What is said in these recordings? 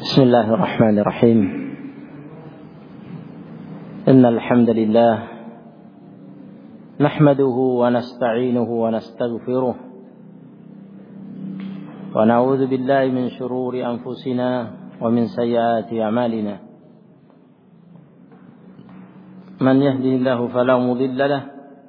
بسم الله الرحمن الرحيم إن الحمد لله نحمده ونستعينه ونستغفره ونعوذ بالله من شرور أنفسنا ومن سيئات أعمالنا من يهده الله فلا مضل له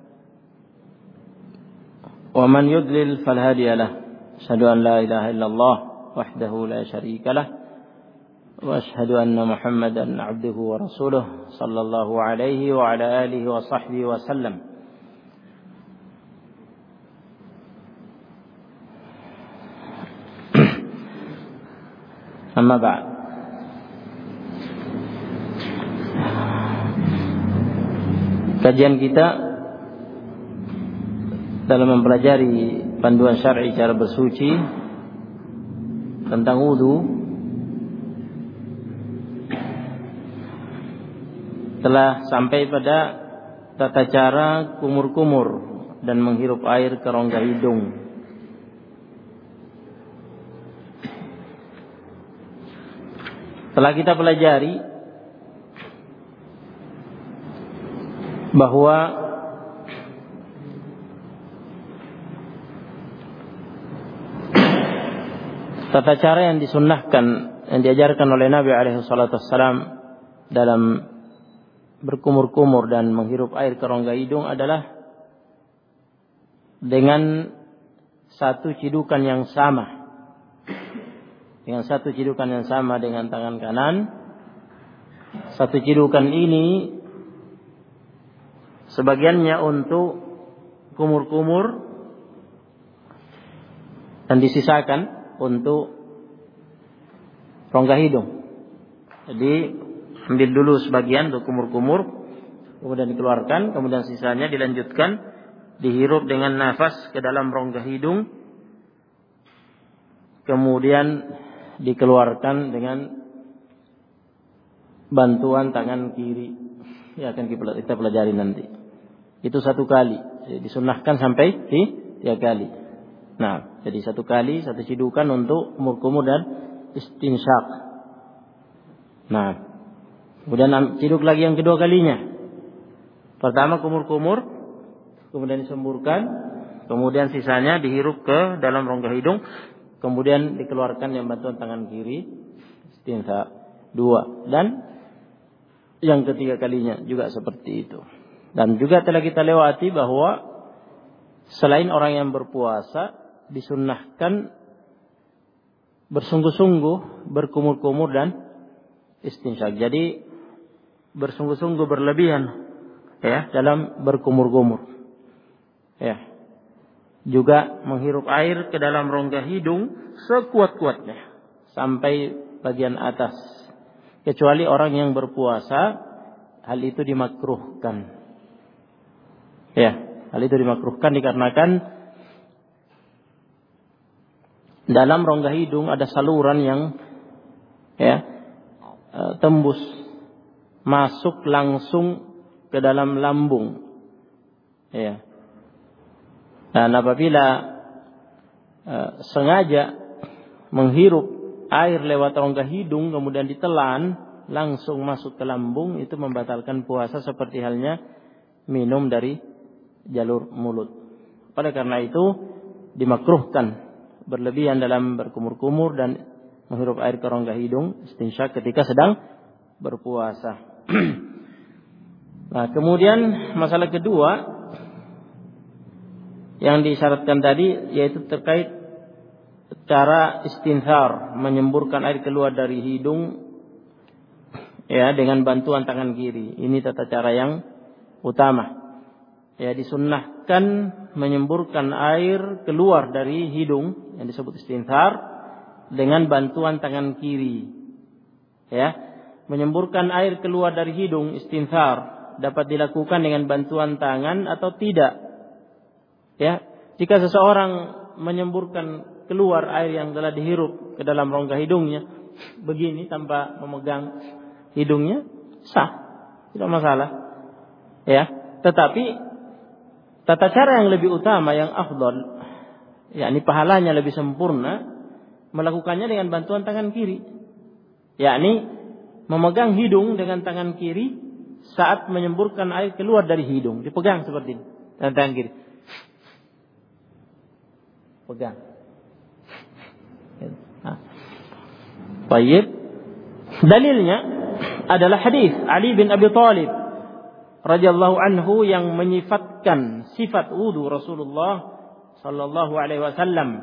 ومن يضلل فلا هادي له أشهد أن لا إله إلا الله وحده لا شريك له وأشهد أن محمدا عبده ورسوله صلى الله عليه وعلى آله وصحبه وسلم أما بعد kajian kita dalam mempelajari panduan syar'i cara bersuci tentang wudu telah sampai pada tata cara kumur-kumur dan menghirup air ke rongga hidung. Telah kita pelajari bahwa tata cara yang disunnahkan, yang diajarkan oleh Nabi SAW dalam berkumur-kumur dan menghirup air ke rongga hidung adalah dengan satu cidukan yang sama. Dengan satu cidukan yang sama dengan tangan kanan. Satu cidukan ini sebagiannya untuk kumur-kumur dan disisakan untuk rongga hidung. Jadi ambil dulu sebagian untuk kumur-kumur, kemudian dikeluarkan, kemudian sisanya dilanjutkan, dihirup dengan nafas ke dalam rongga hidung, kemudian dikeluarkan dengan bantuan tangan kiri. Ya, akan kita pelajari nanti. Itu satu kali, disunnahkan sampai 3 kali. Nah, jadi satu kali, satu cidukan untuk kumur-kumur dan istinsyak. Nah, kemudian ciduk lagi yang kedua kalinya. Pertama kumur-kumur, kemudian disemburkan, kemudian sisanya dihirup ke dalam rongga hidung, kemudian dikeluarkan yang bantuan tangan kiri, istinsyak 2. Dan yang ketiga kalinya juga seperti itu. Dan juga telah kita lewati bahwa selain orang yang berpuasa disunnahkan bersungguh-sungguh berkumur-kumur dan istinsyak. Jadi bersungguh-sungguh berlebihan ya dalam berkumur-kumur. Ya. Juga menghirup air ke dalam rongga hidung sekuat-kuatnya sampai bagian atas. Kecuali orang yang berpuasa, hal itu dimakruhkan. Ya, hal itu dimakruhkan dikarenakan dalam rongga hidung ada saluran yang tembus masuk langsung ke dalam lambung. Ya. Dan apabila sengaja menghirup air lewat rongga hidung kemudian ditelan langsung masuk ke lambung, itu membatalkan puasa seperti halnya minum dari jalur mulut. Oleh karena itu dimakruhkan berlebihan dalam berkumur-kumur dan menghirup air ke rongga hidung istinsyak ketika sedang berpuasa. Nah, kemudian masalah kedua yang disyaratkan tadi yaitu terkait cara istinthar, menyemburkan air keluar dari hidung ya dengan bantuan tangan kiri. Ini tata cara yang utama. Ya, disunnahkan menyemburkan air keluar dari hidung yang disebut istinthar dengan bantuan tangan kiri. Ya, menyemburkan air keluar dari hidung istinthar dapat dilakukan dengan bantuan tangan atau tidak. Ya, jika seseorang menyemburkan keluar air yang telah dihirup ke dalam rongga hidungnya begini tanpa memegang hidungnya, sah, tidak masalah. Ya, tetapi tata cara yang lebih utama, yang afdal, yakni pahalanya lebih sempurna, melakukannya dengan bantuan tangan kiri. yakni memegang hidung dengan tangan kiri saat menyemburkan air keluar dari hidung, dipegang seperti ini dengan tangan kiri. Pegang. Baik. Dalilnya adalah hadis Ali bin Abi Thalib radhiyallahu anhu yang menyifatkan sifat wudu Rasulullah sallallahu alaihi wasallam.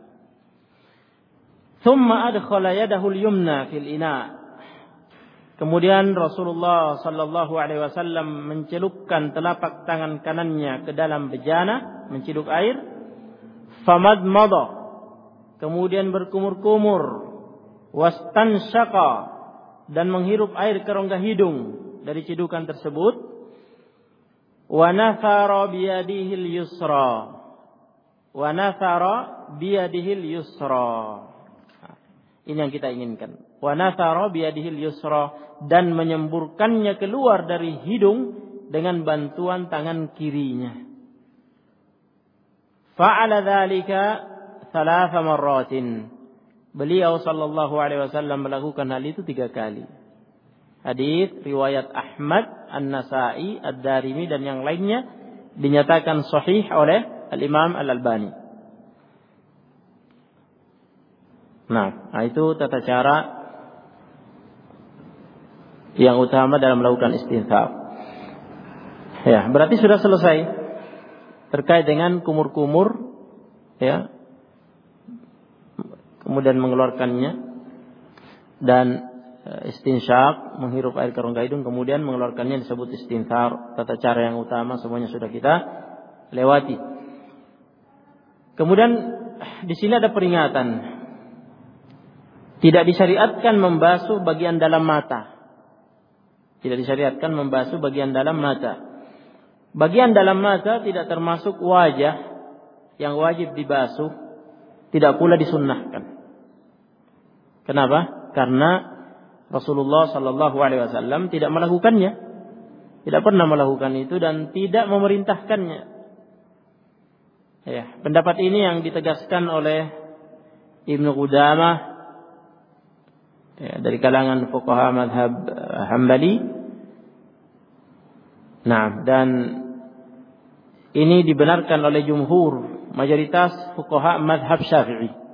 Thumma adkhala yadahu al-yumna fil ina. Kemudian Rasulullah sallallahu alaihi wasallam mencelupkan telapak tangan kanannya ke dalam bejana, menciduk air. Famadmada. Kemudian berkumur-kumur. Wastansyaqa, dan menghirup air ke rongga hidung dari cidukan tersebut. Wa nathara biyadihil yusra. Wa nathara biyadihil yusra. Ini yang kita inginkan. Wa nathara biyadihil yusra, dan menyemburkannya keluar dari hidung dengan bantuan tangan kirinya. Fa'ala dzalika 3 marratin. Beliau sallallahu alaihi wasallam melakukan hal itu 3 kali. Hadis riwayat Ahmad, An-Nasa'i, Ad-Darimi dan yang lainnya dinyatakan sahih oleh Al-Imam Al-Albani. Nah, itu tata cara yang utama dalam melakukan istinshaq. Ya, berarti sudah selesai terkait dengan kumur-kumur, ya. Kemudian mengeluarkannya, dan istinsyaq, menghirup air ke rongga hidung, kemudian mengeluarkannya disebut istinthar. Tata cara yang utama semuanya sudah kita lewati. Kemudian di sini ada peringatan. Tidak disyariatkan membasuh bagian dalam mata. Tidak disyariatkan membasuh bagian dalam mata. Bagian dalam mata tidak termasuk wajah yang wajib dibasuh, tidak pula disunnahkan. Kenapa? Karena Rasulullah sallallahu alaihi wasallam tidak melakukannya. Tidak pernah melakukan itu dan tidak memerintahkannya. Ya, pendapat ini yang ditegaskan oleh Ibnu Qudamah, ya, dari kalangan fuqaha mazhab Hambali. Nah, dan ini dibenarkan oleh jumhur, mayoritas fuqaha mazhab Syafi'i.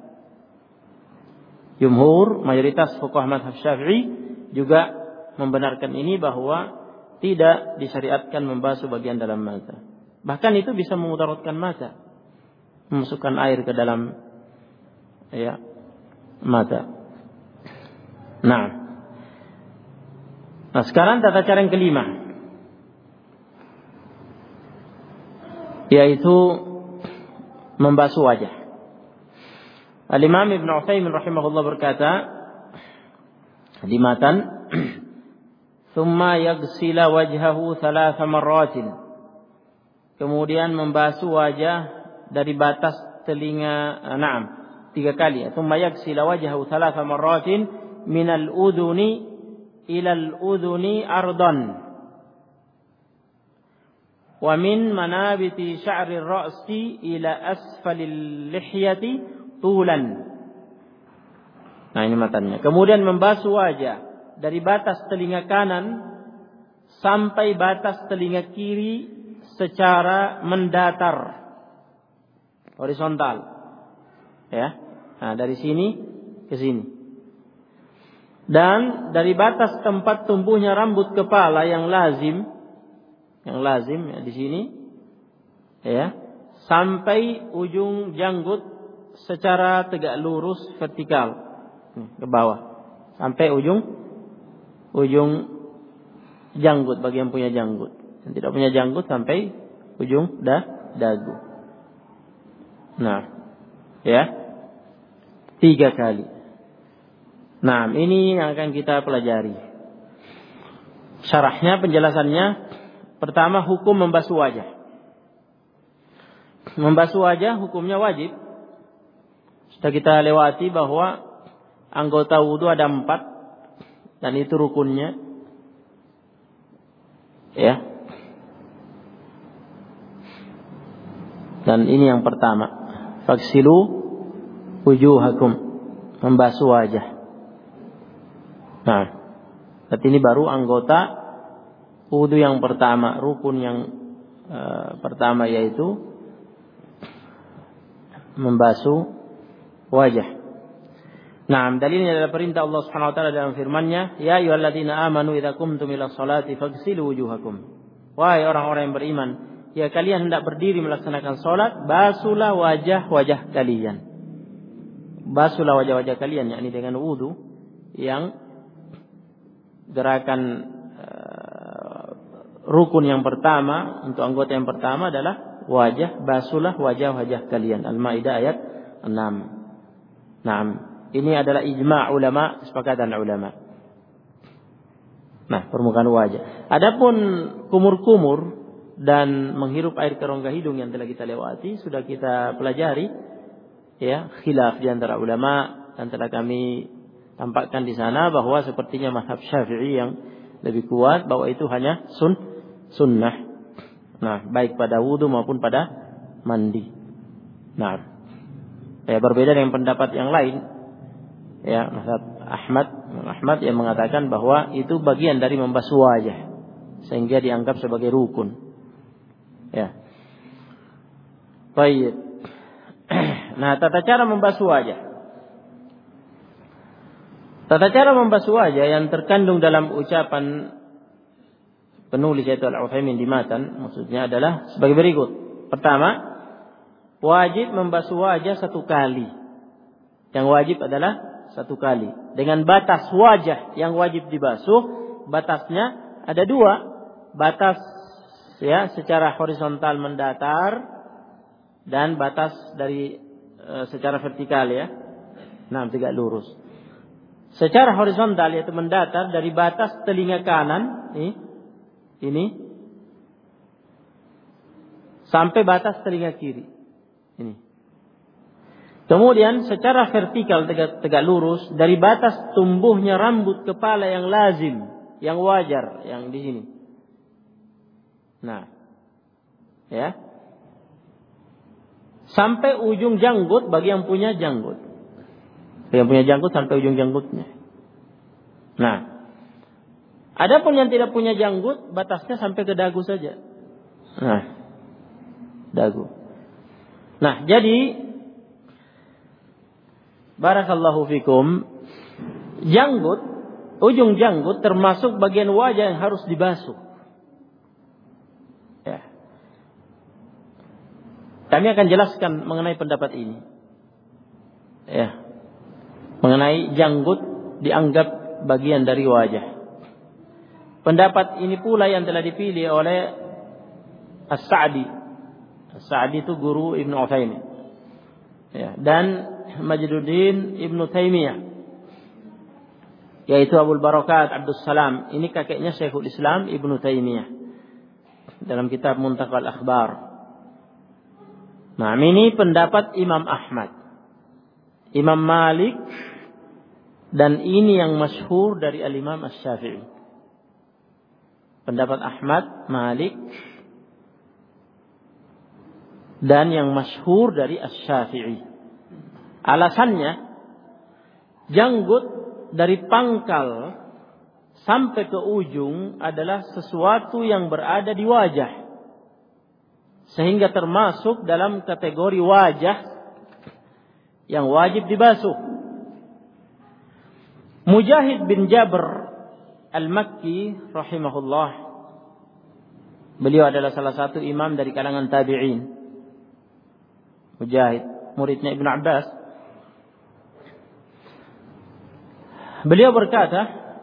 Jumhur, mayoritas fuqaha mazhab Syafi'i juga membenarkan ini, bahwa tidak disyariatkan membasuh bagian dalam mata. Bahkan itu bisa memudaratkan mata, memasukkan air ke dalam, ya, mata. Nah, sekarang tata cara yang kelima, yaitu membasuh wajah. Al-Imam Ibn Utsaimin rahimahullah berkata di matan, "Tsumma yaghsila wajhahu 3 marratin." Kemudian membasuh wajah dari batas telinga, 3 kali. "Tsumma yaghsila wajhahu 3 marratin min al-udhuni ila al-udhuni ardan. Wa min manabiti sya'ri ar-ra'si ila asfalil lihyati tulan." Nah, ini matanya. Kemudian membasuh wajah dari batas telinga kanan sampai batas telinga kiri secara mendatar, horizontal. Ya. Nah, dari sini ke sini. Dan dari batas tempat tumbuhnya rambut kepala yang lazim ya, di sini, ya, sampai ujung janggut secara tegak lurus vertikal ke bawah sampai ujung janggut bagi yang punya janggut. Yang tidak punya janggut sampai ujung dagu. Nah, ya, 3 kali. Nah, ini yang akan kita pelajari. Syarahnya, penjelasannya. Pertama, hukum membasuh wajah. Membasuh wajah hukumnya wajib. Sudah kita lewati bahwa anggota wudu ada 4 dan itu rukunnya. Ya. Dan ini yang pertama. Faghsilu wujuhakum, membasuh wajah. Nah, berarti ini baru anggota wudu yang pertama, rukun yang pertama, yaitu membasuh wajah. Nah, dalilnya adalah perintah Allah Subhanahu wa taala dalam firman-Nya, "Ya ayyuhalladzina amanu idza qumtum ila sholati faghsilu wujuhakum." Wahai orang-orang yang beriman, ya kalian hendak berdiri melaksanakan salat, basuhlah wajah-wajah kalian. Basuhlah wajah-wajah kalian, yakni dengan wudu, yang gerakan rukun yang pertama untuk anggota yang pertama adalah wajah, basuhlah wajah-wajah kalian. Al-Maidah ayat 6. Nah, ini adalah ijma' ulama, kesepakatan ulama. Nah, permukaan wajah. Adapun kumur-kumur dan menghirup air ke rongga hidung yang telah kita lewati, sudah kita pelajari, ya, khilaf di antara ulama, dan telah kami tampakkan di sana bahwa sepertinya mazhab Syafi'i yang lebih kuat bahwa itu hanya sunnah. Nah, baik pada wudu maupun pada mandi. Nah, ya, berbeda dengan pendapat yang lain. Ya, mazhab Ahmad yang mengatakan bahwa itu bagian dari membasuh wajah, sehingga dianggap sebagai rukun. Ya. Baik. Nah, tata cara membasuh wajah. Tata cara membasuh wajah yang terkandung dalam ucapan penulis yaitu Al-Utsaimin di matan, maksudnya adalah sebagai berikut. Pertama, wajib membasuh wajah 1 kali. Yang wajib adalah 1 kali. Dengan batas wajah yang wajib dibasuh, batasnya ada 2. Batas, ya, secara horizontal mendatar, dan batas dari secara vertikal, ya. Nah, tegak lurus. Secara horizontal yaitu mendatar dari batas telinga kanan ini sampai batas telinga kiri. Ini. Kemudian secara vertikal tegak lurus dari batas tumbuhnya rambut kepala yang lazim, yang wajar, yang di sini. Nah, ya. Sampai ujung janggut bagi yang punya janggut. Yang punya janggut sampai ujung janggutnya. Nah, adapun yang tidak punya janggut, batasnya sampai ke dagu saja. Nah, dagu. Nah, jadi barakallahu fikum, janggut, ujung janggut termasuk bagian wajah yang harus dibasuh. Ya. Kami akan jelaskan mengenai pendapat ini. Ya. Mengenai janggut dianggap bagian dari wajah. Pendapat ini pula yang telah dipilih oleh As-Sa'di. As-Sa'di itu guru Ibnu Utsaimin. Ya, dan Majduddin Ibnu Taimiyah, yaitu Abul Barakat Abdus Salam. Ini kakeknya Syekhul Islam Ibnu Taimiyah dalam kitab Muntaqal Akhbar. Nah, ini pendapat Imam Ahmad, Imam Malik, dan ini yang masyhur dari Al-Imam Asy-Syafi'i. Pendapat Ahmad, Malik, dan yang masyhur dari Asy-Syafi'i. Alasannya, janggut dari pangkal sampai ke ujung adalah sesuatu yang berada di wajah, sehingga termasuk dalam kategori wajah yang wajib dibasuh. Mujahid bin Jabr Al-Makki rahimahullah, beliau adalah salah satu imam dari kalangan tabi'in. Mujahid, muridnya Ibnu Abbas. Beliau berkata,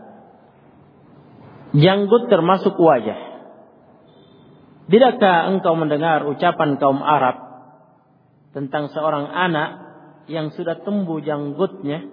janggut termasuk wajah. Tidakkah engkau mendengar ucapan kaum Arab tentang seorang anak yang sudah tumbuh janggutnya?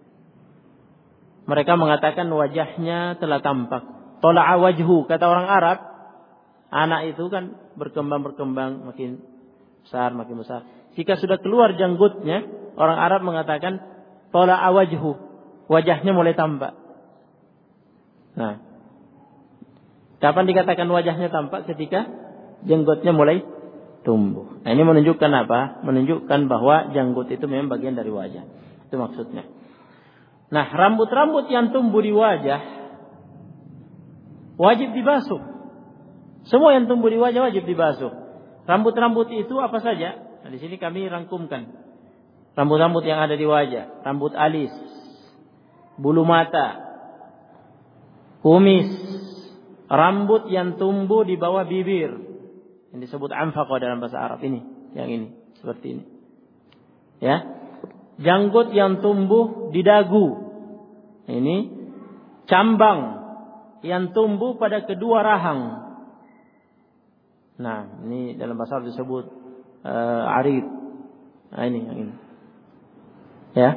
Mereka mengatakan wajahnya telah tampak. Tola'a wajhu, kata orang Arab. Anak itu kan berkembang, makin besar. Jika sudah keluar janggutnya, orang Arab mengatakan tola'a wajhu, wajahnya mulai tampak. Nah, kapan dikatakan wajahnya tampak? Ketika janggutnya mulai tumbuh. Nah, ini menunjukkan apa? Menunjukkan bahwa janggut itu memang bagian dari wajah. Itu maksudnya. Nah, rambut-rambut yang tumbuh di wajah wajib dibasuh. Semua yang tumbuh di wajah wajib dibasuh. Rambut-rambut itu apa saja? Nah, di sini kami rangkumkan. Rambut-rambut yang ada di wajah, rambut alis, bulu mata, kumis, rambut yang tumbuh di bawah bibir, yang disebut anfaqah dalam bahasa Arab ini, yang ini, seperti ini. Ya. Janggut yang tumbuh di dagu. Ini cambang yang tumbuh pada kedua rahang. Nah, ini dalam bahasa Arab disebut arid. Nah, ini yang ini. Ya.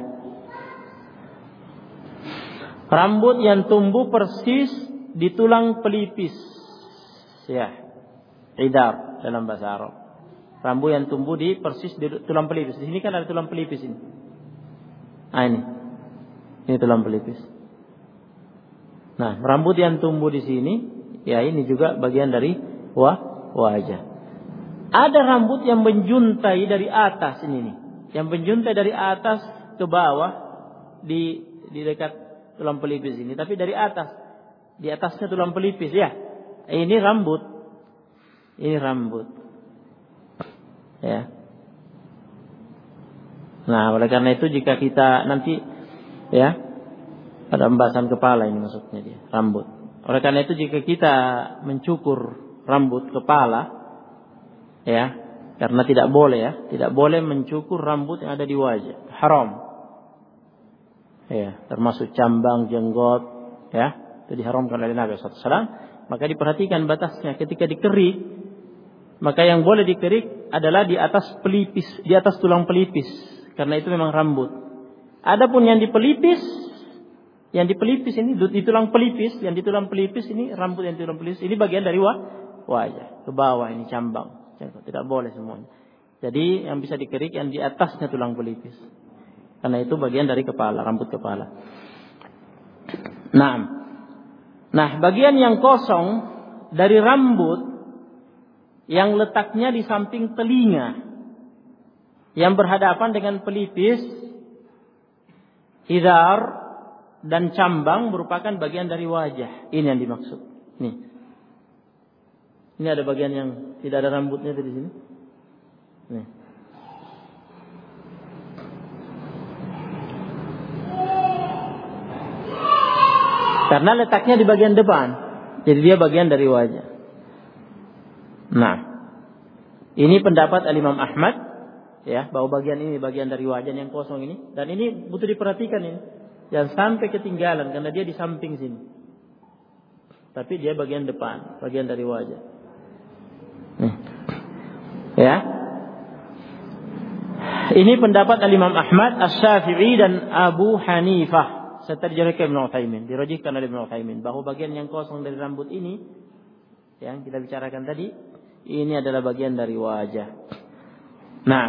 Rambut yang tumbuh persis di tulang pelipis. Ya. Idar dalam bahasa Arab. Rambut yang tumbuh di persis di tulang pelipis. Di sini kan ada tulang pelipis ini. Nah, ini tulang pelipis. Nah, rambut yang tumbuh di sini, ya ini juga bagian dari wajah. Ada rambut yang menjuntai dari atas ini nih. Yang menjuntai dari atas ke bawah di dekat tulang pelipis ini, tapi dari atas. Di atasnya tulang pelipis ya. Ini rambut. Ini rambut. Ya. Nah, oleh karena itu jika kita nanti ya ada pembahasan kepala ini maksudnya dia, rambut. Oleh karena itu jika kita mencukur rambut kepala ya, karena tidak boleh mencukur rambut yang ada di wajah, haram. Ya, termasuk cambang, jenggot, ya, itu diharamkan oleh Nabi SAW. Maka diperhatikan batasnya ketika dikerik, maka yang boleh dikerik adalah di atas pelipis, di atas tulang pelipis, karena itu memang rambut. Adapun yang di pelipis ini di tulang pelipis, yang di tulang pelipis ini rambut yang di tulang pelipis ini bagian dari wajah, ke bawah ini cambang. Tidak boleh semuanya. Jadi yang bisa dikerik yang di atasnya tulang pelipis. Karena itu bagian dari kepala, rambut kepala. Nah, bagian yang kosong dari rambut yang letaknya di samping telinga, yang berhadapan dengan pelipis, hidar dan cambang merupakan bagian dari wajah. Ini yang dimaksud. Nih. Ini ada bagian yang tidak ada rambutnya di sini. Nih. Karena letaknya di bagian depan, jadi dia bagian dari wajah. Nah, ini pendapat Al-Imam Ahmad, ya, bahwa bagian ini bagian dari wajah yang kosong ini, dan ini butuh diperhatikan ini, jangan sampai ketinggalan karena dia di samping sini, tapi dia bagian depan, bagian dari wajah. Ya, ini pendapat Al-Imam Ahmad, Asy-Syafi'i dan Abu Hanifah. Serta dirajihkan Ibnu Utsaimin, dirajihkan oleh Ibnu Utsaimin bahwa bagian yang kosong dari rambut ini yang kita bicarakan tadi, ini adalah bagian dari wajah. Nah,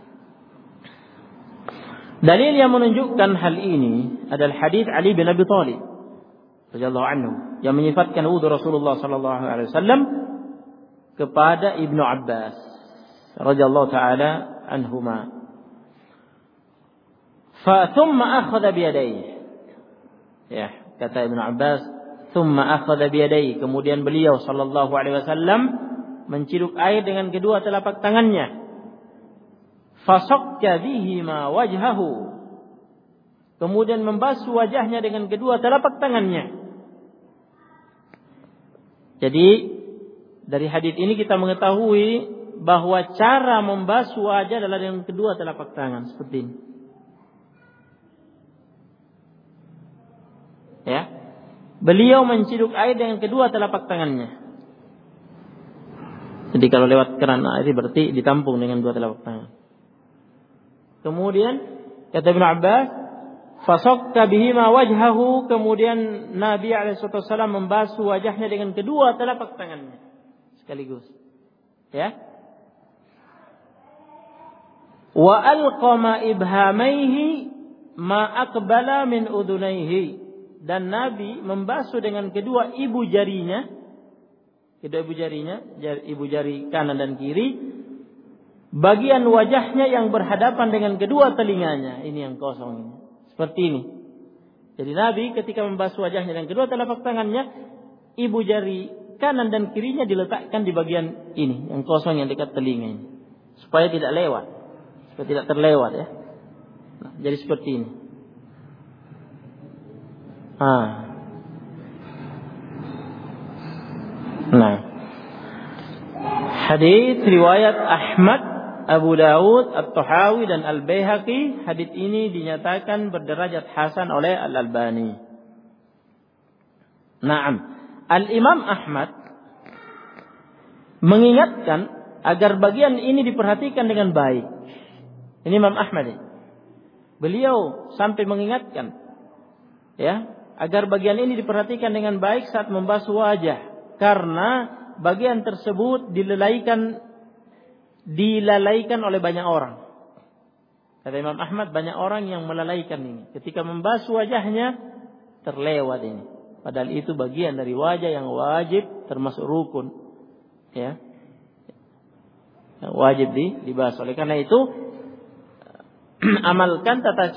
dalil yang menunjukkan hal ini adalah hadis Ali bin Abi Thalib radhiyallahu anhu yang menyifatkan wudu Rasulullah sallallahu alaihi wasallam kepada Ibnu Abbas radhiyallahu taala anhuma. Fa thumma akhadha bi yadayhi. Ya, kata Ibnu Abbas, thumma akhadha bi yadayhi, kemudian beliau sallallahu alaihi wasallam menciduk air dengan kedua telapak tangannya. Fasaqqa bihi ma wajhahu, kemudian membasuh wajahnya dengan kedua telapak tangannya. Jadi dari hadis ini kita mengetahui bahwa cara membasuh wajah adalah dengan kedua telapak tangan seperti ini. Ya, beliau menciduk air dengan kedua telapak tangannya. Jadi kalau lewat keran air berarti ditampung dengan dua telapak tangan. Kemudian kata Ibnu Abbas, fasaqqa bihi ma wajhahu, kemudian Nabi alaihi wasallam membasuh wajahnya dengan kedua telapak tangannya sekaligus. Ya. Wa alqama ibhamaihi ma aqbala min udunaihi, dan Nabi membasuh dengan kedua ibu jarinya, ibu jari kanan dan kiri, bagian wajahnya yang berhadapan dengan kedua telinganya, ini yang kosong ini. Seperti ini. Jadi Nabi ketika membasuh wajahnya dan kedua telapak tangannya, ibu jari kanan dan kirinya diletakkan di bagian ini, yang kosong yang dekat telinga ini, supaya tidak lewat, supaya tidak terlewat ya. Nah, jadi seperti ini. Nah, hadits riwayat Ahmad, Abu Dawud, At-Tahawi dan Al-Baihaqi. Hadits ini dinyatakan berderajat hasan oleh Al-Albani. Naam, Al-Imam Ahmad mengingatkan agar bagian ini diperhatikan dengan baik. Ini Imam Ahmad ini. Beliau sampai mengingatkan ya, agar bagian ini diperhatikan dengan baik saat membasuh wajah, karena bagian tersebut dilalaikan oleh banyak orang. Kata Imam Ahmad, banyak orang yang melalaikan ini. Ketika membasuh wajahnya terlewat ini. Padahal itu bagian dari wajah yang wajib termasuk rukun. Ya. Yang wajib dibasuh. Oleh karena itu amalkan tata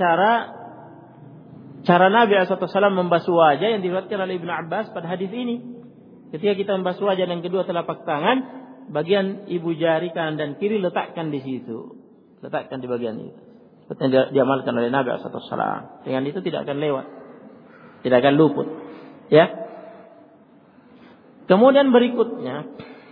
cara Nabi SAW membasuh wajah yang diriwayatkan oleh Ibnu Abbas pada hadis ini. Ketika kita membasuh wajah dan kedua telapak tangan, bagian ibu jari kanan dan kiri letakkan di situ, letakkan di bagian itu. Seperti yang diamalkan oleh Nabi SAW. Dengan itu tidak akan lewat, tidak akan luput. Ya. Kemudian berikutnya,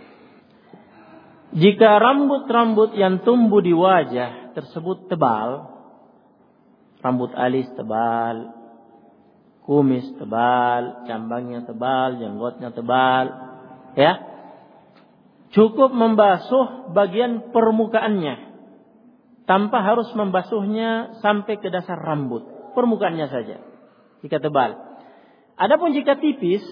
jika rambut-rambut yang tumbuh di wajah tersebut tebal, rambut alis tebal, kumis tebal, cambangnya tebal, jenggotnya tebal, ya, cukup membasuh bagian permukaannya tanpa harus membasuhnya sampai ke dasar rambut, permukaannya saja jika tebal. Adapun jika tipis,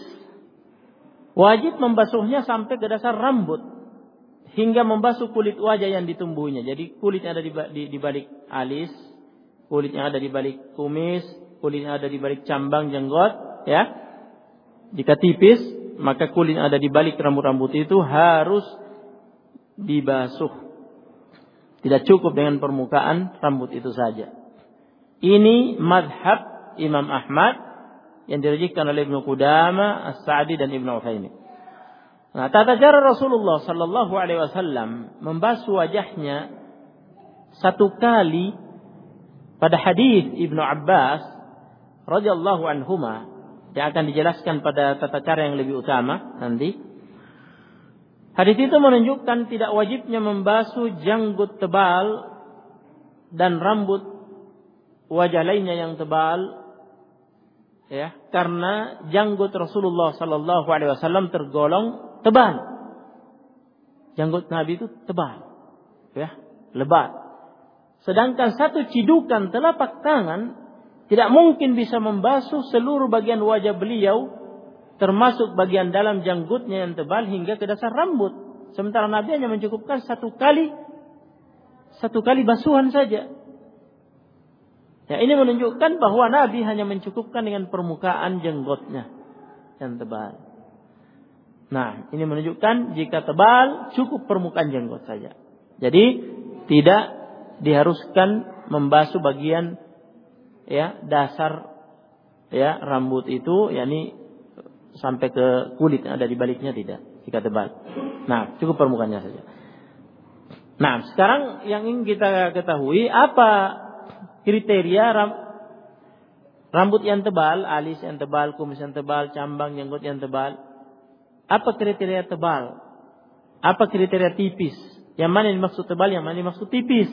wajib membasuhnya sampai ke dasar rambut hingga membasuh kulit wajah yang ditumbuhnya. Jadi kulit yang ada di balik alis, kulit yang ada di balik kumis, kulit yang ada di balik cambang jenggot, ya. Jika tipis, maka kulit yang ada di balik rambut-rambut itu harus dibasuh. Tidak cukup dengan permukaan rambut itu saja. Ini madhab Imam Ahmad yang dirujukkan oleh Ibnu Qudamah, As-Sa'di dan Ibnu Utsaimin. Nah, tata cara Rasulullah sallallahu alaihi wasallam membasuh wajahnya satu kali pada hadis Ibnu Abbas radhiyallahu anhuma yang akan dijelaskan pada tata cara yang lebih utama nanti. Hadis itu menunjukkan tidak wajibnya membasuh janggut tebal dan rambut wajah lainnya yang tebal, ya, karena janggut Rasulullah sallallahu alaihi wasallam tergolong tebal. Janggut Nabi itu tebal, ya, lebat. Sedangkan satu cidukan telapak tangan tidak mungkin bisa membasuh seluruh bagian wajah beliau, termasuk bagian dalam janggutnya yang tebal hingga ke dasar rambut. Sementara Nabi hanya mencukupkan satu kali basuhan saja. Ya, ini menunjukkan bahwa Nabi hanya mencukupkan dengan permukaan jenggotnya yang tebal. Nah, ini menunjukkan jika tebal cukup permukaan jenggot saja. Jadi tidak diharuskan membasuh bagian, ya, dasar, ya, rambut itu, yakni sampai ke kulit yang ada di baliknya, tidak, jika tebal. Nah, cukup permukaannya saja. Nah, sekarang yang ingin kita ketahui, apa kriteria rambut yang tebal, alis yang tebal, kumis yang tebal, cambang, jenggot yang tebal. Apa kriteria tebal? Apa kriteria tipis? Yang mana yang dimaksud tebal, yang mana yang dimaksud tipis?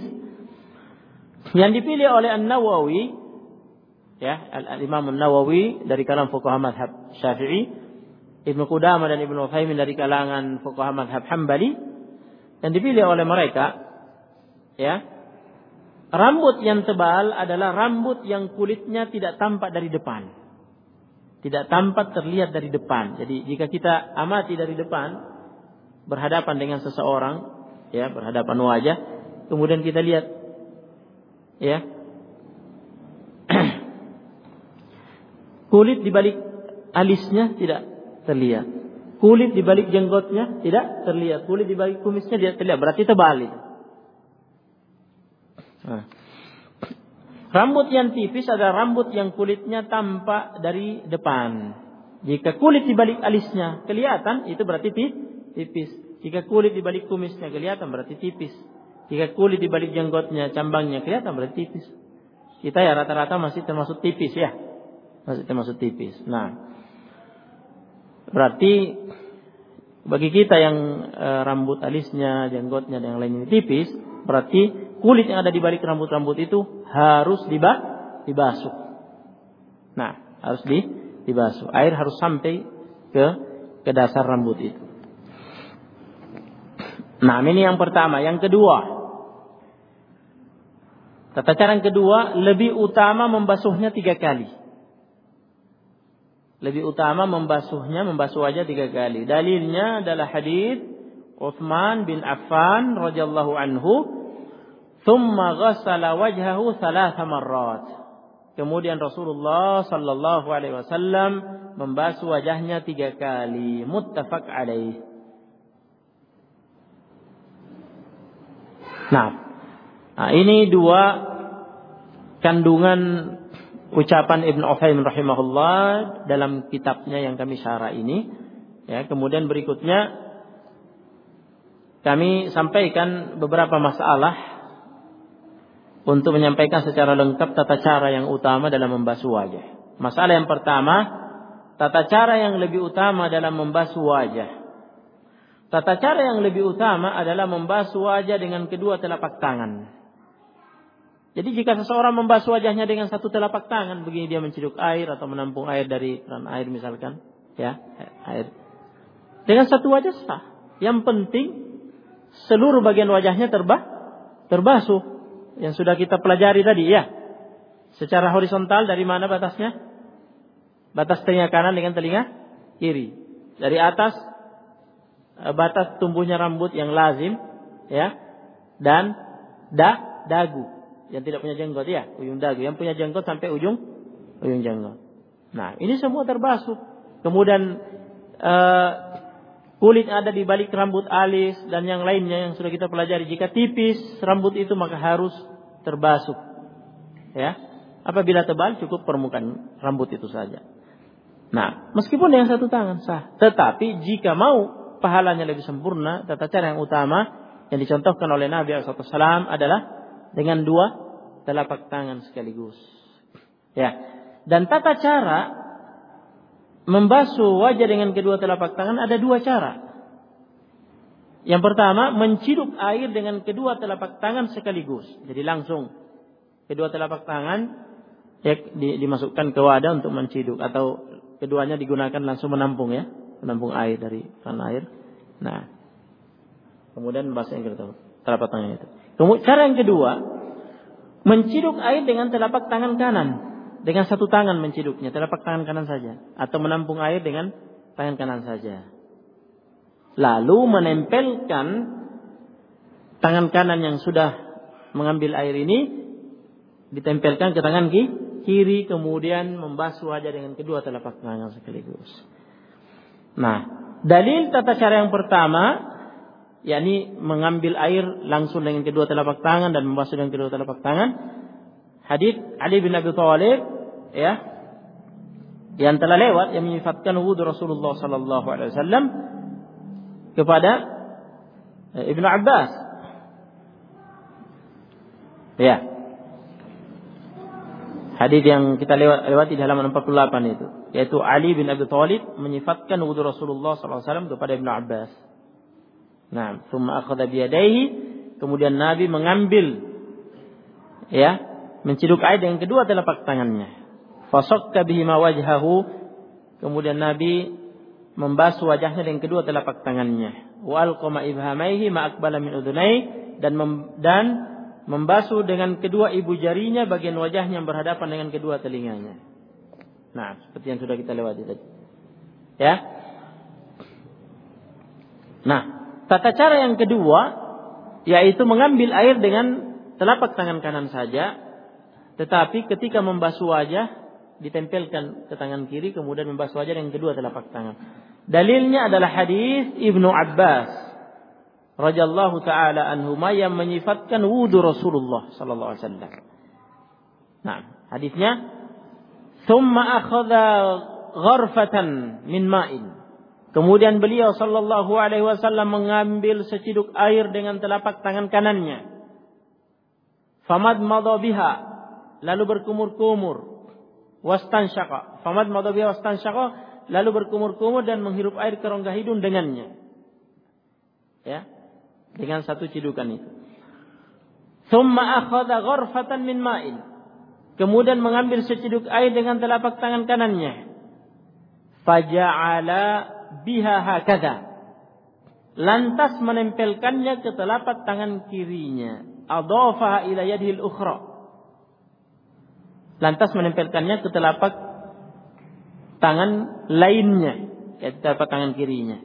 Yang dipilih oleh An-Nawawi, ya, Al-Imam An-Nawawi dari kalangan fuqaha mazhab Syafi'i, Ibnu Qudamah dan Ibnu Utsaimin dari kalangan fuqaha mazhab Hambali, yang dipilih oleh mereka, ya, rambut yang tebal adalah rambut yang kulitnya tidak tampak dari depan. Tidak tampak terlihat dari depan. Jadi jika kita amati dari depan, berhadapan dengan seseorang, ya, berhadapan wajah, kemudian kita lihat, ya, kulit di balik alisnya tidak terlihat, kulit di balik jenggotnya tidak terlihat, kulit di balik kumisnya tidak terlihat, berarti tebal itu. Nah, Rambut yang tipis adalah rambut yang kulitnya tampak dari depan. Jika kulit di balik alisnya kelihatan, itu berarti tipis. Jika kulit di balik kumisnya kelihatan, berarti tipis. Jika kulit di balik jenggotnya, cambangnya kelihatan, berarti tipis. Kita ya rata-rata masih termasuk tipis ya. Masih termasuk tipis. Nah, berarti bagi kita yang rambut alisnya, jenggotnya dan yang lainnya tipis, berarti kulit yang ada di balik rambut-rambut itu harus dibasuh. Nah, harus dibasuh. Air harus sampai ke dasar rambut itu. Nah, ini yang pertama. Yang kedua, tata cara yang kedua, lebih utama membasuhnya 3 kali. Lebih utama membasuh wajah 3 kali. Dalilnya adalah hadis Utsman bin Affan radhiyallahu anhu, "Tsumma ghassala wajhahu 3 marrat." Kemudian Rasulullah sallallahu alaihi wasallam membasuh wajahnya 3 kali. Muttafaq alaih. Nah, ini 2 kandungan ucapan Ibn Utsaimin rahimahullah dalam kitabnya yang kami syarah ini. Ya, kemudian berikutnya kami sampaikan beberapa masalah untuk menyampaikan secara lengkap tata cara yang utama dalam membasuh wajah. Masalah yang pertama, tata cara yang lebih utama dalam membasuh wajah. Tata cara yang lebih utama adalah membasuh wajah dengan kedua telapak tangan. Jadi jika seseorang membasuh wajahnya dengan satu telapak tangan, begini dia menciduk air atau menampung air dari keran air misalkan, ya, air. Dengan satu wajah sah. Yang penting seluruh bagian wajahnya terbasuh. Yang sudah kita pelajari tadi, ya. Secara horizontal dari mana batasnya? Batas telinga kanan dengan telinga kiri. Dari atas batas tumbuhnya rambut yang lazim, ya, dan dagu yang tidak punya jenggot, ya, ujung dagu. Yang punya jenggot sampai ujung jenggot. Nah, ini semua terbasuh. Kemudian kulit ada di balik rambut alis dan yang lainnya yang sudah kita pelajari. Jika tipis rambut itu maka harus terbasuh, ya. Apabila tebal cukup permukaan rambut itu saja. Nah, meskipun dengan satu tangan sah. Tetapi jika mau pahalanya lebih sempurna, tata cara yang utama yang dicontohkan oleh Nabi SAW adalah dengan 2 telapak tangan sekaligus. Ya. Dan tata cara membasuh wajah dengan kedua telapak tangan ada 2 cara. Yang pertama, menciduk air dengan kedua telapak tangan sekaligus. Jadi langsung kedua telapak tangan ya, dimasukkan ke wadah untuk menciduk, atau keduanya digunakan langsung menampung, ya, menampung air dari keran air. Nah, kemudian membasuh yang kedua telapak tangan itu. Kemudian cara yang kedua, menciduk air dengan telapak tangan kanan. Dengan satu tangan menciduknya, telapak tangan kanan saja. Atau menampung air dengan tangan kanan saja. Lalu menempelkan tangan kanan yang sudah mengambil air ini, ditempelkan ke tangan kiri, kemudian membasuh wajah dengan kedua telapak tangan sekaligus. Nah, dalil tata cara yang pertama, yakni mengambil air langsung dengan kedua telapak tangan dan membasuh dengan kedua telapak tangan, hadits Ali bin Abi Thalib, ya, yang telah lewat, yang menyifatkan wudu Rasulullah sallallahu alaihi wasallam kepada Ibnu Abbas. Ya. Hadis yang kita lewati di halaman 48 itu, yaitu Ali bin Abi Thalib menyifatkan wudu Rasulullah sallallahu alaihi wasallam kepada Ibnu Abbas. Nah, thumma akhadha bi yadayhi, kemudian Nabi mengambil, ya, menciduk air dengan kedua telapak tangannya. Fasakka bihi ma wajhahu, kemudian Nabi membasuh wajahnya dengan kedua telapak tangannya. Wa alqama ibhamaihi ma aqbala min udhunai, dan membasuh dengan kedua ibu jarinya bagian wajahnya yang berhadapan dengan kedua telinganya. Nah, seperti yang sudah kita lewati tadi. Ya. Nah, tata cara yang kedua yaitu mengambil air dengan telapak tangan kanan saja, tetapi ketika membasuh wajah ditempelkan ke tangan kiri, kemudian membasuh wajah dengan kedua telapak tangan. Dalilnya adalah hadis Ibnu Abbas radhiyallahu taala anhuma yang menyifatkan wudu Rasulullah sallallahu alaihi wasallam. Nah, hadisnya thumma akhadha gharfatan min ma'in. Kemudian beliau sallallahu alaihi wasallam mengambil seciduk air dengan telapak tangan kanannya. Famadmadha biha, lalu berkumur-kumur. Wastansyaqa, famadmadha biha wastansyaqa, lalu berkumur-kumur dan menghirup air ke rongga hidung dengannya. Ya, dengan satu cidukan itu. Thumma akhadha gharfatan min ma'in. Kemudian mengambil seciduk air dengan telapak tangan kanannya. Faja'ala biha hakadha. Lantas menempelkannya ke telapak tangan kirinya. Adhafaha ila yadihi al-ukhra. Lantas menempelkannya ke telapak tangan lainnya, yaitu telapak tangan kirinya.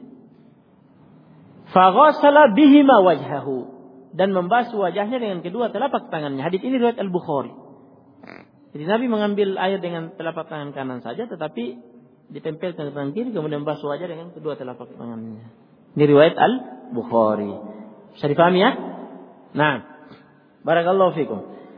Faghasala bihima wajhahu, dan membasuh wajahnya dengan kedua telapak tangannya. Hadis ini riwayat Al-Bukhari. Jadi Nabi mengambil air dengan telapak tangan kanan saja, tetapi ditempelkan ke tangan kiri, kemudian membasuh wajah dengan kedua telapak tangannya. Ini riwayat Al-Bukhari. Bisa dipahami ya? Nah, barakallahu fikum.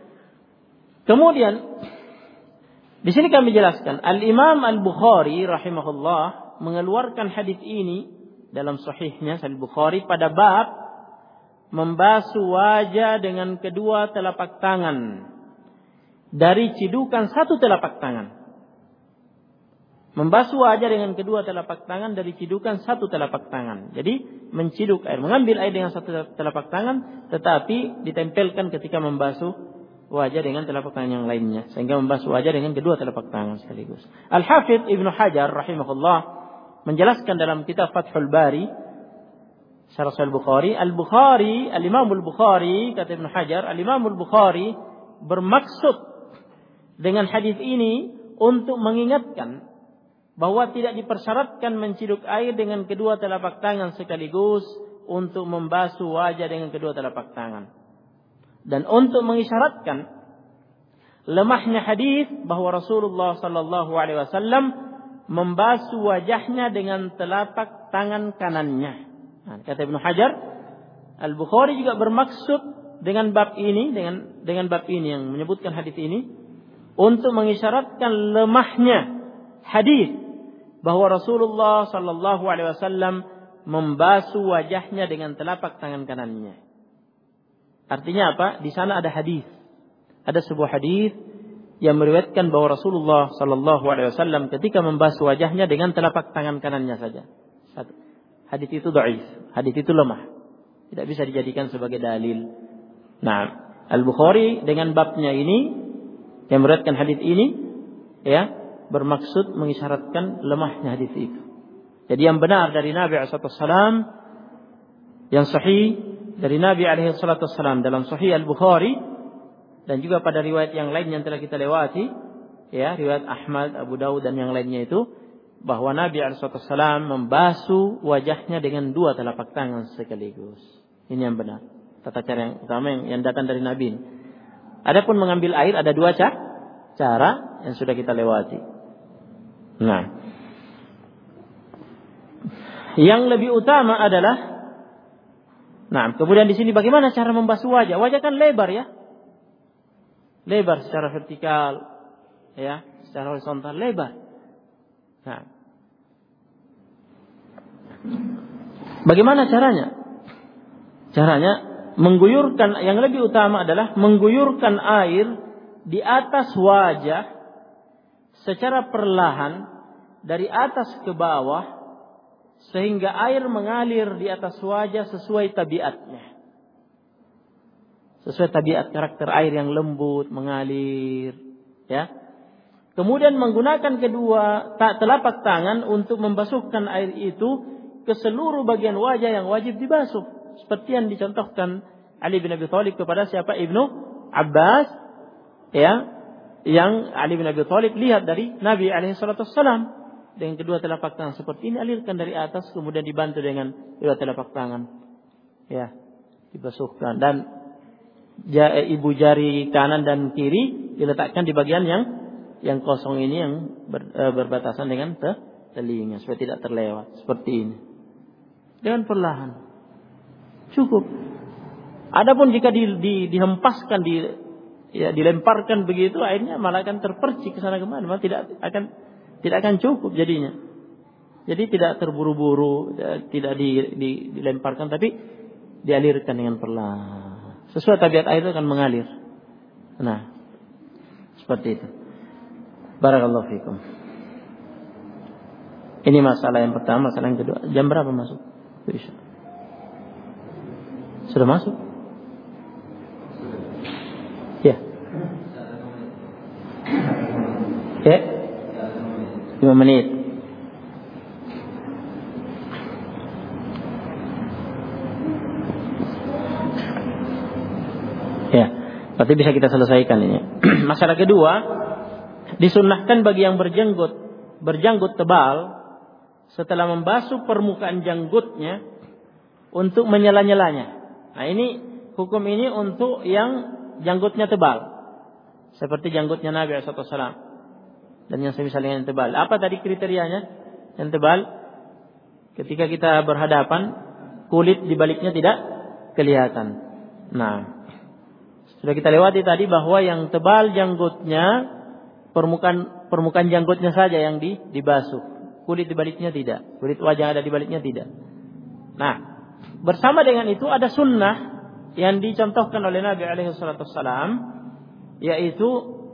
Kemudian di sini kami jelaskan, Al-Imam Al-Bukhari rahimahullah mengeluarkan hadis ini dalam sahihnya Sahih Bukhari pada bab membasuh wajah dengan kedua telapak tangan dari cidukan satu telapak tangan. Membasuh wajah dengan kedua telapak tangan dari cidukan satu telapak tangan. Jadi menciduk air, mengambil air dengan satu telapak tangan, tetapi ditempelkan ketika membasuh wajah dengan telapak tangan yang lainnya, sehingga membasuh wajah dengan kedua telapak tangan sekaligus. Al-Hafidz Ibnu Hajar rahimahullah menjelaskan dalam kitab Fathul Bari Syarah Sahih Bukhari, Al-Bukhari, Al-Imam Al-Bukhari, kata Ibnu Hajar, Al-Imam Al-Bukhari bermaksud dengan hadis ini untuk mengingatkan bahwa tidak dipersyaratkan menciduk air dengan kedua telapak tangan sekaligus untuk membasuh wajah dengan kedua telapak tangan. Dan untuk mengisyaratkan lemahnya hadis bahwa Rasulullah sallallahu alaihi wasallam membasuh wajahnya dengan telapak tangan kanannya. Nah, kata Ibnu Hajar, Al-Bukhari juga bermaksud dengan bab ini, dengan bab ini yang menyebutkan hadis ini untuk mengisyaratkan lemahnya hadis bahwa Rasulullah sallallahu alaihi wasallam membasuh wajahnya dengan telapak tangan kanannya. Artinya apa? Di sana ada hadis. Ada sebuah hadis yang meriwayatkan bahwa Rasulullah sallallahu alaihi wasallam ketika membasuh wajahnya dengan telapak tangan kanannya saja. Satu. Hadis itu dhaif, hadis itu lemah. Tidak bisa dijadikan sebagai dalil. Nah, Al-Bukhari dengan babnya ini yang meriwayatkan hadis ini ya, bermaksud mengisyaratkan lemahnya hadis itu. Jadi yang benar dari Nabi sallallahu alaihi wasallam, yang sahih dari Nabi alaihi wasallam dalam Sahih Al-Bukhari dan juga pada riwayat yang lain yang telah kita lewati, ya, riwayat Ahmad, Abu Dawud dan yang lainnya itu, bahwa Nabi alaihi wasallam membasuh wajahnya dengan dua telapak tangan sekaligus. Ini yang benar. Tata cara yang utama yang datang dari Nabi. Adapun mengambil air ada dua cara yang sudah kita lewati. Nah, yang lebih utama adalah, nah, kemudian di sini bagaimana cara membasuh wajah? Wajah kan lebar ya, lebar secara vertikal, ya, secara horizontal lebar. Nah, bagaimana caranya? Caranya mengguyurkan, yang lebih utama adalah mengguyurkan air di atas wajah secara perlahan dari atas ke bawah sehingga air mengalir di atas wajah sesuai tabiatnya. Sesuai tabiat karakter air yang lembut mengalir, ya. Kemudian menggunakan kedua telapak tangan untuk membasuhkan air itu ke seluruh bagian wajah yang wajib dibasuh. Seperti yang dicontohkan Ali bin Abi Thalib kepada siapa? Ibnu Abbas, ya, yang Ali bin Abi Thalib lihat dari Nabi alaihi salatu wassalam dengan kedua telapak tangan seperti ini, alirkan dari atas kemudian dibantu dengan kedua telapak tangan, ya, dibasuhkan, dan ibu jari kanan dan kiri diletakkan di bagian yang kosong ini yang berbatasan dengan telinga supaya tidak terlewat seperti ini dengan perlahan. Cukup. Adapun jika dihempaskan ya dilemparkan begitu, akhirnya malah akan terpercik ke sana kemana, malah tidak akan cukup jadinya. Jadi tidak terburu-buru, tidak dilemparkan, tapi dialirkan dengan perlahan. Sesuai tabiat air itu akan mengalir. Nah, seperti itu. Barakallahu fikum. Ini masalah yang pertama. Masalah yang kedua. Jam berapa masuk? Sudah masuk? Ya. Ya. 5 menit. Ya. Berarti bisa kita selesaikan ini. Masalah kedua, disunnahkan bagi yang berjanggut tebal setelah membasuh permukaan janggutnya untuk menyela-nyelanya. Nah, ini hukum ini untuk yang janggutnya tebal, seperti janggutnya Nabi SAW dan yang semisal yang tebal. Apa tadi kriterianya? Yang tebal, ketika kita berhadapan, kulit di baliknya tidak kelihatan. Nah, sudah kita lewati tadi bahwa yang tebal janggutnya, permukaan janggutnya saja yang dibasuh. Kulit di baliknya tidak. Kulit wajah ada di baliknya tidak. Nah, bersama dengan itu ada sunnah yang dicontohkan oleh Nabi SAW, yaitu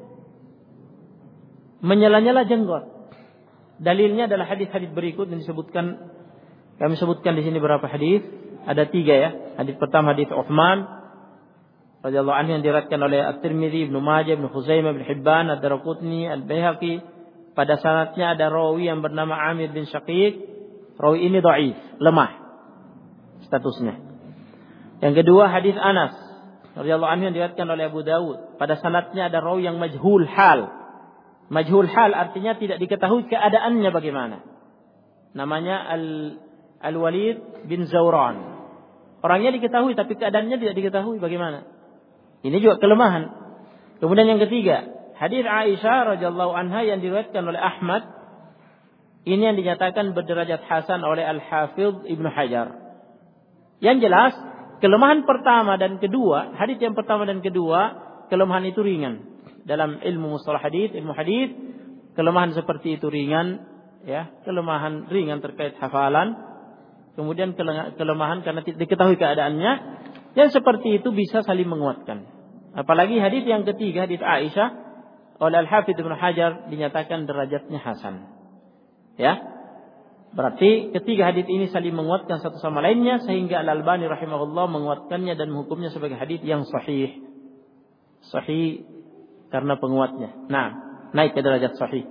menyela-nyela jenggot. Dalilnya adalah hadis-hadis berikut yang disebutkan. Kami sebutkan di sini beberapa hadis. Ada 3 ya. Hadis pertama hadis Uthman radhiyallahu anhu yang diriwayatkan oleh At-Tirmidzi, Ibnu Majah, Ibnu Khuzaimah, Ibnu Hibban, Ad-Darqutni, Al-Baihaqi. Pada sanadnya ada rawi yang bernama Amir bin Syaqiq. Rawi ini dhaif, lemah statusnya. Yang kedua hadis Anas radhiyallahu anhu yang diriwayatkan oleh Abu Dawud. Pada sanadnya ada rawi yang majhul hal. Majhul hal artinya tidak diketahui keadaannya bagaimana. Namanya Al-Walid bin Zawran. Orangnya diketahui tapi keadaannya tidak diketahui bagaimana. Ini juga kelemahan. Kemudian yang ketiga, hadis Aisyah radhiyallahu anha yang diriwayatkan oleh Ahmad. Ini yang dinyatakan berderajat hasan oleh Al-Hafidz Ibnu Hajar. Yang jelas, kelemahan pertama dan kedua, hadis yang pertama dan kedua, kelemahan itu ringan. Dalam ilmu mustalah hadis, ilmu hadis, kelemahan seperti itu ringan, ya, kelemahan ringan terkait hafalan. Kemudian kelemahan karena tidak diketahui keadaannya, yang seperti itu bisa saling menguatkan. Apalagi hadis yang ketiga, hadis Aisyah oleh Al-Hafidz Ibnu Hajar dinyatakan derajatnya hasan. Ya. Berarti ketiga hadis ini saling menguatkan satu sama lainnya sehingga Al-Albani rahimahullah menguatkannya dan menghukumnya sebagai hadis yang sahih. Sahih karena penguatnya. Nah, naik ke derajat sahih.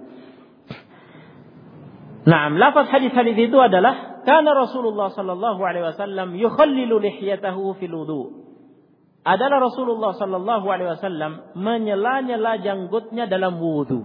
Nah, lafaz hadis-hadis itu adalah kana Rasulullah sallallahu alaihi wasallam yukhallilu lihyatahu fil wudu. Adalah Rasulullah sallallahu alaihi wasallam menyela-nyela janggutnya dalam wudu.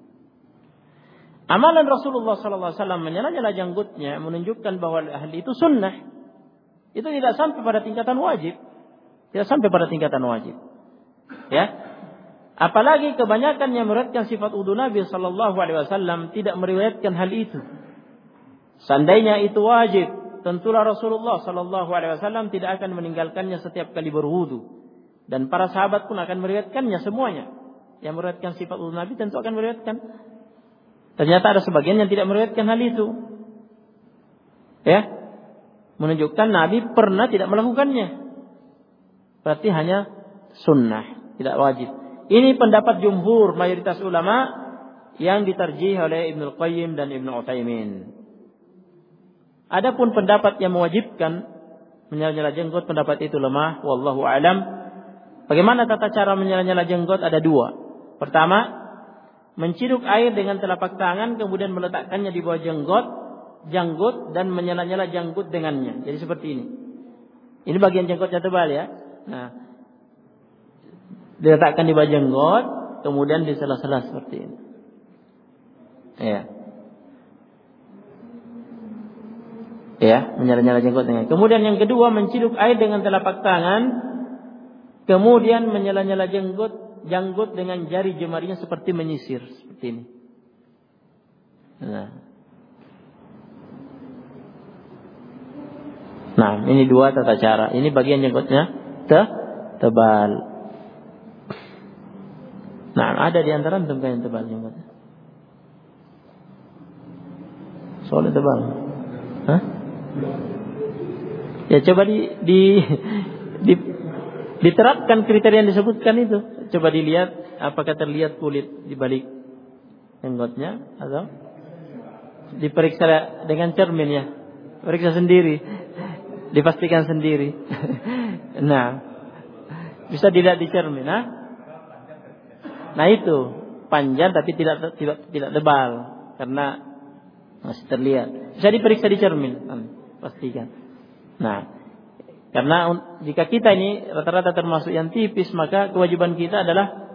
Amalan Rasulullah sallallahu alaihi wasallam menyela-nyela janggutnya menunjukkan bahwa ahli itu sunnah. Itu tidak sampai pada tingkatan wajib. Tidak sampai pada tingkatan wajib. Ya. Apalagi kebanyakan yang meriwayatkan sifat wudu Nabi sallallahu alaihi wasallam tidak meriwayatkan hal itu. Seandainya itu wajib, tentulah Rasulullah sallallahu alaihi wasallam tidak akan meninggalkannya setiap kali berwudu. Dan para sahabat pun akan meriwayatkannya semuanya. Yang meriwayatkan sifat wudu Nabi tentu akan meriwayatkan. Ternyata ada sebagian yang tidak meriwayatkan hal itu. Ya. Menunjukkan Nabi pernah tidak melakukannya. Berarti hanya sunnah, tidak wajib. Ini pendapat jumhur mayoritas ulama yang ditarjih oleh Ibnu Qayyim dan Ibnu Utsaimin. Adapun pendapat yang mewajibkan menyela-nyela jenggot, pendapat itu lemah, wallahu alam. Bagaimana tata cara menyela-nyela jenggot? Ada 2. Pertama, menciduk air dengan telapak tangan kemudian meletakkannya di bawah janggut dan menyela-nyela janggut dengannya. Jadi seperti ini. Ini bagian jenggotnya tebal ya. Nah, diletakkan di bawah jenggot, kemudian disela-sela seperti ini. Ya. Ya, menyela-nyela jenggot dengan. Kemudian yang kedua, menciduk air dengan telapak tangan, kemudian menyela-nyela janggut dengan jari jemarinya seperti menyisir seperti ini. Nah, ini 2 tata cara. Ini bagian jenggotnya tebal. Ada di antara antum yang tebal jenggotnya? Soalnya tebal. Hah? Ya coba diterapkan kriteria yang disebutkan itu. Coba dilihat apakah terlihat kulit di balik jenggotnya atau diperiksa dengan cermin ya. Periksa sendiri. Dipastikan sendiri. Nah, bisa dilihat di cermin, Nah itu panjang tapi tidak tebal karena masih terlihat. Bisa diperiksa di cermin, pastikan. Nah, karena jika kita ini rata-rata termasuk yang tipis, maka kewajiban kita adalah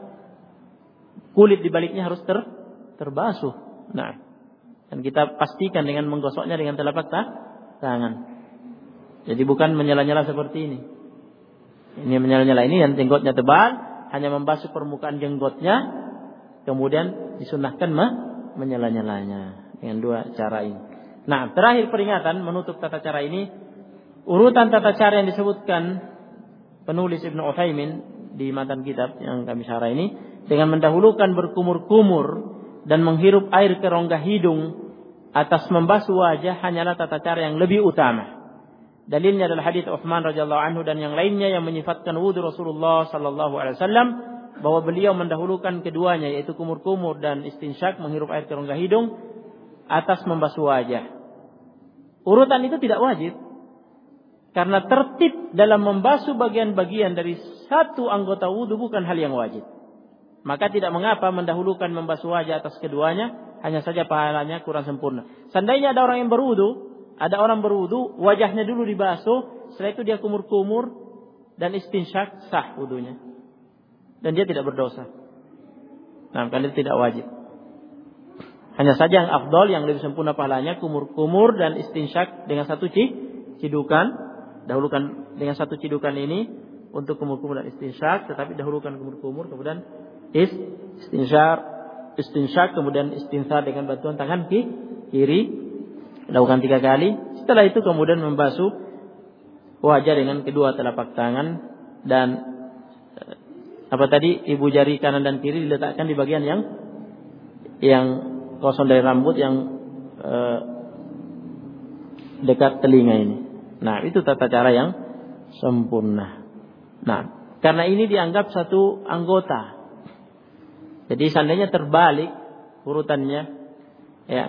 kulit di baliknya harus terbasuh. Nah, dan kita pastikan dengan menggosoknya dengan telapak tangan. Jadi bukan menyala-nyala seperti ini. Ini menyala-nyala ini yang jenggotnya tebal, hanya membasuh permukaan jenggotnya, kemudian disunahkan menyala-nyalanya dengan dua cara ini. Nah, terakhir peringatan menutup tata cara ini, urutan tata cara yang disebutkan penulis Ibnu Utsaimin di matan kitab yang kami syarah ini, dengan mendahulukan berkumur-kumur dan menghirup air ke rongga hidung atas membasuh wajah hanyalah tata cara yang lebih utama. Dalilnya adalah hadis Utsman radhiyallahu anhu dan yang lainnya yang menyifatkan wudu Rasulullah sallallahu alaihi wasallam bahwa beliau mendahulukan keduanya yaitu kumur-kumur dan istinsyak menghirup air ke rongga hidung atas membasuh wajah. Urutan itu tidak wajib karena tertib dalam membasuh bagian-bagian dari satu anggota wudu bukan hal yang wajib. Maka tidak mengapa mendahulukan membasuh wajah atas keduanya, hanya saja pahalanya kurang sempurna. Seandainya ada orang berwudu, wajahnya dulu dibasuh, setelah itu dia kumur-kumur dan istinsyak, sah wudunya. Dan dia tidak berdosa. Nah, karena itu tidak wajib. Hanya saja yang afdal, yang lebih sempurna pahalanya, kumur-kumur dan istinsyak dengan satu cidukan. Dahulukan dengan satu cidukan ini untuk kumur-kumur dan istinsyak, tetapi dahulukan kumur-kumur, kemudian istinsyak, kemudian istinsar dengan bantuan tangan kiri. Lakukan 3 kali. Setelah itu kemudian membasuh wajah dengan kedua telapak tangan dan ibu jari kanan dan kiri diletakkan di bagian yang kosong dari rambut yang dekat telinga ini. Nah, itu tata cara yang sempurna. Nah, karena ini dianggap satu anggota. Jadi seandainya terbalik urutannya, ya.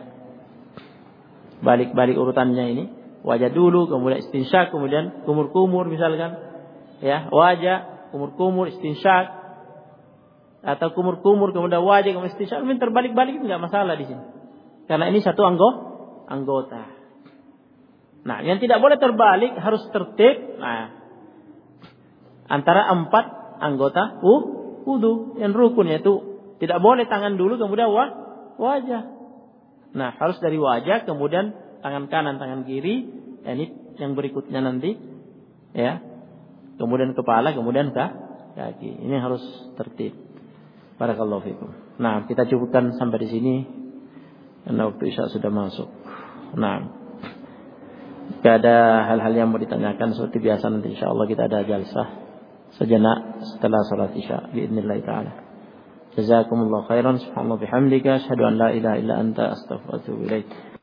Balik urutannya ini, wajah dulu, kemudian istinsyak, kemudian kumur-kumur misalkan, ya, wajah, kumur-kumur, istinsyak, atau kumur-kumur kemudian wajah, kemudian istinsyak, ini terbalik-balik itu nggak masalah di sini, karena ini satu anggota. Nah, yang tidak boleh terbalik harus tertib. Nah, antara 4 anggota wudu yang rukun yaitu tidak boleh tangan dulu kemudian wajah. Nah, harus dari wajah, kemudian tangan kanan, tangan kiri, ini yang berikutnya nanti, ya. Kemudian kepala, kemudian kaki. Ini harus tertib. Barakallahu fikum. Nah, kita cukupkan sampai di sini karena waktu Isya sudah masuk. Nah, jika ada hal-hal yang mau ditanyakan seperti biasa nanti insyaallah kita ada jalsah sejenak setelah salat Isya باذنillah taala. Jazakumullahu khairan. Subhanallah bihamdika asyhadu an la ilaha illa anta astaghfiruka wa atubu ilaik.